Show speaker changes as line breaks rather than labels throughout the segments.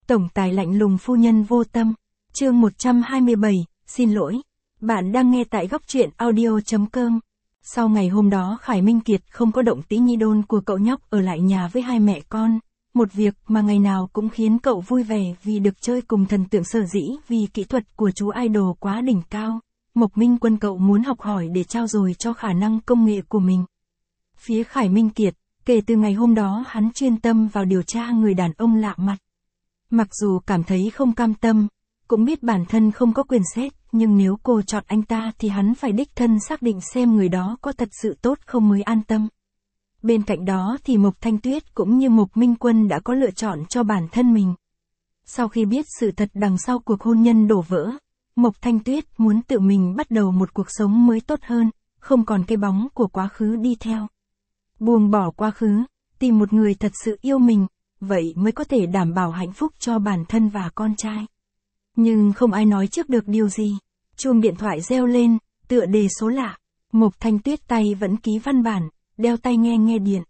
Tổng tài lạnh lùng phu nhân vô tâm. Chương 127, xin lỗi. Bạn đang nghe tại góc truyện audio.com. Sau ngày hôm đó Khải Minh Kiệt không có động tĩnh nhi đôn của cậu nhóc ở lại nhà với hai mẹ con. Một việc mà ngày nào cũng khiến cậu vui vẻ vì được chơi cùng thần tượng sở dĩ vì kỹ thuật của chú idol quá đỉnh cao. Mộc Minh Quân cậu muốn học hỏi để trao dồi cho khả năng công nghệ của mình. Phía Khải Minh Kiệt, kể từ ngày hôm đó hắn chuyên tâm vào điều tra người đàn ông lạ mặt. Mặc dù cảm thấy không cam tâm, cũng biết bản thân không có quyền xét, nhưng nếu cô chọn anh ta thì hắn phải đích thân xác định xem người đó có thật sự tốt không mới an tâm. Bên cạnh đó thì Mộc Thanh Tuyết cũng như Mộc Minh Quân đã có lựa chọn cho bản thân mình. Sau khi biết sự thật đằng sau cuộc hôn nhân đổ vỡ, Mộc Thanh Tuyết muốn tự mình bắt đầu một cuộc sống mới tốt hơn, không còn cái bóng của quá khứ đi theo. Buông bỏ quá khứ, tìm một người thật sự yêu mình, vậy mới có thể đảm bảo hạnh phúc cho bản thân và con trai. Nhưng không ai nói trước được điều gì. Chuông điện thoại reo lên, tựa đề số lạ. Mộc Thanh Tuyết tay vẫn ký văn bản, đeo tai nghe điện.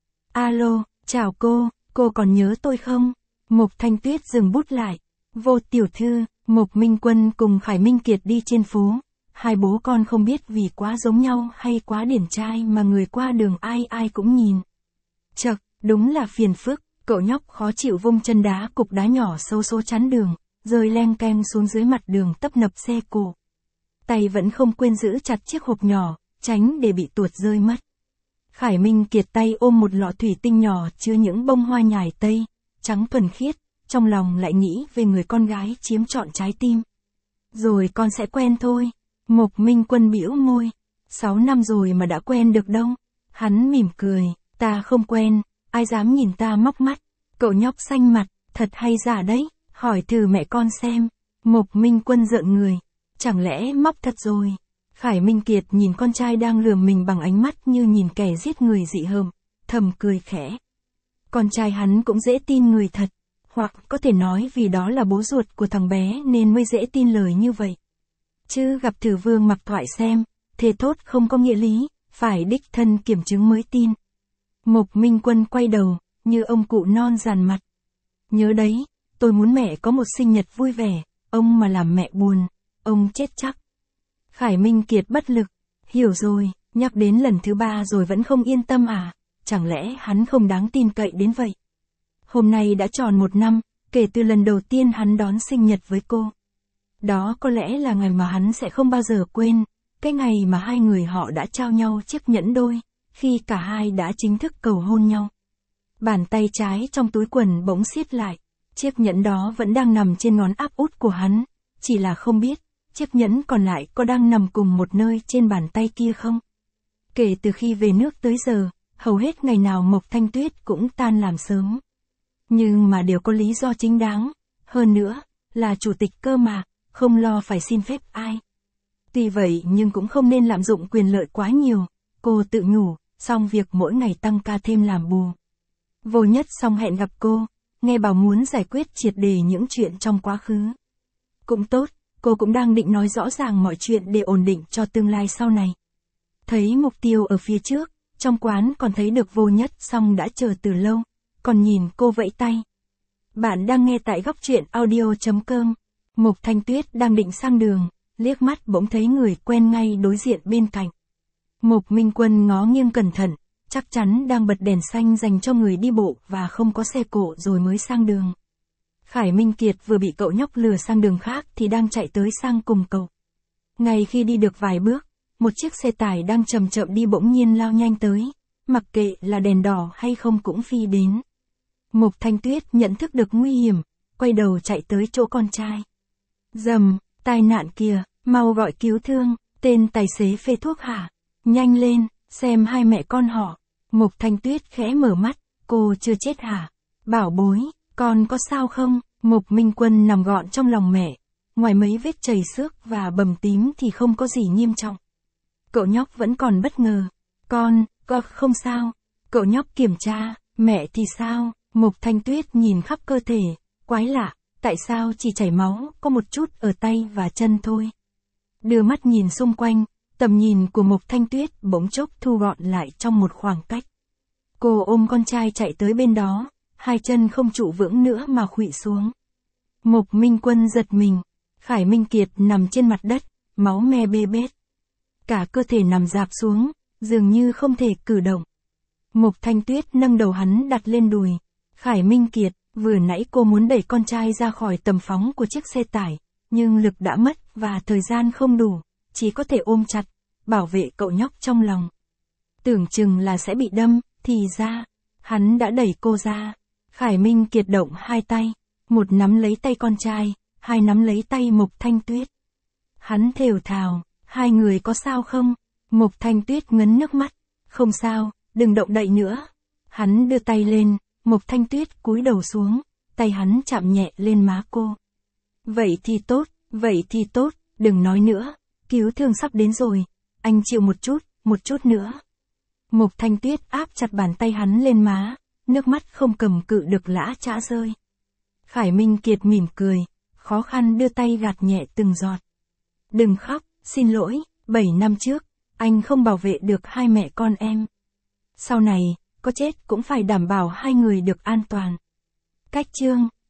Alo, chào cô còn nhớ tôi không? Mộc Thanh Tuyết dừng bút lại. Vô tiểu thư, Mộc Minh Quân cùng Khải Minh Kiệt đi trên phố. Hai bố con không biết vì quá giống nhau hay quá điển trai mà người qua đường ai cũng nhìn. Chậc, đúng là phiền phức, cậu nhóc khó chịu vung chân đá cục đá nhỏ xấu số chắn đường, rơi leng keng xuống dưới mặt đường tấp nập xe cộ. Tay vẫn không quên giữ chặt chiếc hộp nhỏ, tránh để bị tuột rơi mất. Khải Minh Kiệt tay ôm một lọ thủy tinh nhỏ chứa những bông hoa nhài tây, trắng thuần khiết, trong lòng lại nghĩ về người con gái chiếm trọn trái tim. Rồi con sẽ quen thôi. Mộc Minh Quân bĩu môi. 6 năm rồi mà đã quen được đâu. Hắn mỉm cười. Ta không quen, ai dám nhìn ta móc mắt. Cậu nhóc xanh mặt, thật hay giả đấy, hỏi thử mẹ con xem. Mộc Minh Quân rợn người. Chẳng lẽ móc thật rồi? Khải Minh Kiệt nhìn con trai đang lườm mình bằng ánh mắt như nhìn kẻ giết người dị hợm, thầm cười khẽ. Con trai hắn cũng dễ tin người thật, hoặc có thể nói vì đó là bố ruột của thằng bé nên mới dễ tin lời như vậy. Chứ gặp thử Vương Mặc Thoại xem, thề thốt không có nghĩa lý, phải đích thân kiểm chứng mới tin. Mộc Minh Quân quay đầu, như ông cụ non dàn mặt. Nhớ đấy, tôi muốn mẹ có một sinh nhật vui vẻ, ông mà làm mẹ buồn, ông chết chắc. Khải Minh Kiệt bất lực, hiểu rồi, nhắc đến lần thứ 3 rồi vẫn không yên tâm à, chẳng lẽ hắn không đáng tin cậy đến vậy. Hôm nay đã tròn 1 năm, kể từ lần đầu tiên hắn đón sinh nhật với cô. Đó có lẽ là ngày mà hắn sẽ không bao giờ quên, cái ngày mà hai người họ đã trao nhau chiếc nhẫn đôi, khi cả hai đã chính thức cầu hôn nhau. Bàn tay trái trong túi quần bỗng siết lại, chiếc nhẫn đó vẫn đang nằm trên ngón áp út của hắn, chỉ là không biết, chiếc nhẫn còn lại có đang nằm cùng một nơi trên bàn tay kia không? Kể từ khi về nước tới giờ, hầu hết ngày nào Mộc Thanh Tuyết cũng tan làm sớm. Nhưng mà đều có lý do chính đáng, hơn nữa, là chủ tịch cơ mà, không lo phải xin phép ai. Tuy vậy nhưng cũng không nên lạm dụng quyền lợi quá nhiều, cô tự nhủ, xong việc mỗi ngày tăng ca thêm làm bù. Vô Nhất xong hẹn gặp cô, nghe bảo muốn giải quyết triệt để những chuyện trong quá khứ. Cũng tốt, cô cũng đang định nói rõ ràng mọi chuyện để ổn định cho tương lai sau này. Thấy mục tiêu ở phía trước, trong quán còn thấy được Vô Nhất xong đã chờ từ lâu, còn nhìn cô vẫy tay. Bạn đang nghe tại góc truyện audio.com. Mộc Thanh Tuyết đang định sang đường, liếc mắt bỗng thấy người quen ngay đối diện bên cạnh. Mộc Minh Quân ngó nghiêng cẩn thận, chắc chắn đang bật đèn xanh dành cho người đi bộ và không có xe cộ rồi mới sang đường. Khải Minh Kiệt vừa bị cậu nhóc lừa sang đường khác thì đang chạy tới sang cùng cậu. Ngay khi đi được vài bước, một chiếc xe tải đang chậm chậm đi bỗng nhiên lao nhanh tới, mặc kệ là đèn đỏ hay không cũng phi đến. Mộc Thanh Tuyết nhận thức được nguy hiểm, quay đầu chạy tới chỗ con trai. Dầm, tai nạn kìa, mau gọi cứu thương, tên tài xế phê thuốc hả? Nhanh lên, xem hai mẹ con họ. Mộc Thanh Tuyết khẽ mở mắt, cô chưa chết hả? Bảo bối, con có sao không? Mộc Minh Quân nằm gọn trong lòng mẹ, ngoài mấy vết chảy xước và bầm tím thì không có gì nghiêm trọng. Cậu nhóc vẫn còn bất ngờ. Con không sao. Cậu nhóc kiểm tra, mẹ thì sao? Mộc Thanh Tuyết nhìn khắp cơ thể, quái lạ, tại sao chỉ chảy máu, có một chút ở tay và chân thôi. Đưa mắt nhìn xung quanh, tầm nhìn của Mộc Thanh Tuyết bỗng chốc thu gọn lại trong một khoảng cách. Cô ôm con trai chạy tới bên đó, hai chân không trụ vững nữa mà khuỵu xuống. Mộc Minh Quân giật mình. Khải Minh Kiệt nằm trên mặt đất, máu me bê bết. Cả cơ thể nằm rạp xuống, dường như không thể cử động. Mộc Thanh Tuyết nâng đầu hắn đặt lên đùi. Khải Minh Kiệt, vừa nãy cô muốn đẩy con trai ra khỏi tầm phóng của chiếc xe tải, nhưng lực đã mất và thời gian không đủ, chỉ có thể ôm chặt, bảo vệ cậu nhóc trong lòng. Tưởng chừng là sẽ bị đâm, thì ra, hắn đã đẩy cô ra. Khải Minh Kiệt động hai tay, một nắm lấy tay con trai, hai nắm lấy tay Mộc Thanh Tuyết. Hắn thều thào, hai người có sao không? Mộc Thanh Tuyết ngấn nước mắt, không sao, đừng động đậy nữa. Hắn đưa tay lên, Mộc Thanh Tuyết cúi đầu xuống, tay hắn chạm nhẹ lên má cô. Vậy thì tốt, đừng nói nữa, cứu thương sắp đến rồi, anh chịu một chút nữa. Mộc Thanh Tuyết áp chặt bàn tay hắn lên má, nước mắt không cầm cự được lã chã rơi. Khải Minh Kiệt mỉm cười, khó khăn đưa tay gạt nhẹ từng giọt. Đừng khóc, xin lỗi, 7 năm trước, anh không bảo vệ được hai mẹ con em. Sau này, có chết cũng phải đảm bảo hai người được an toàn. Cách chương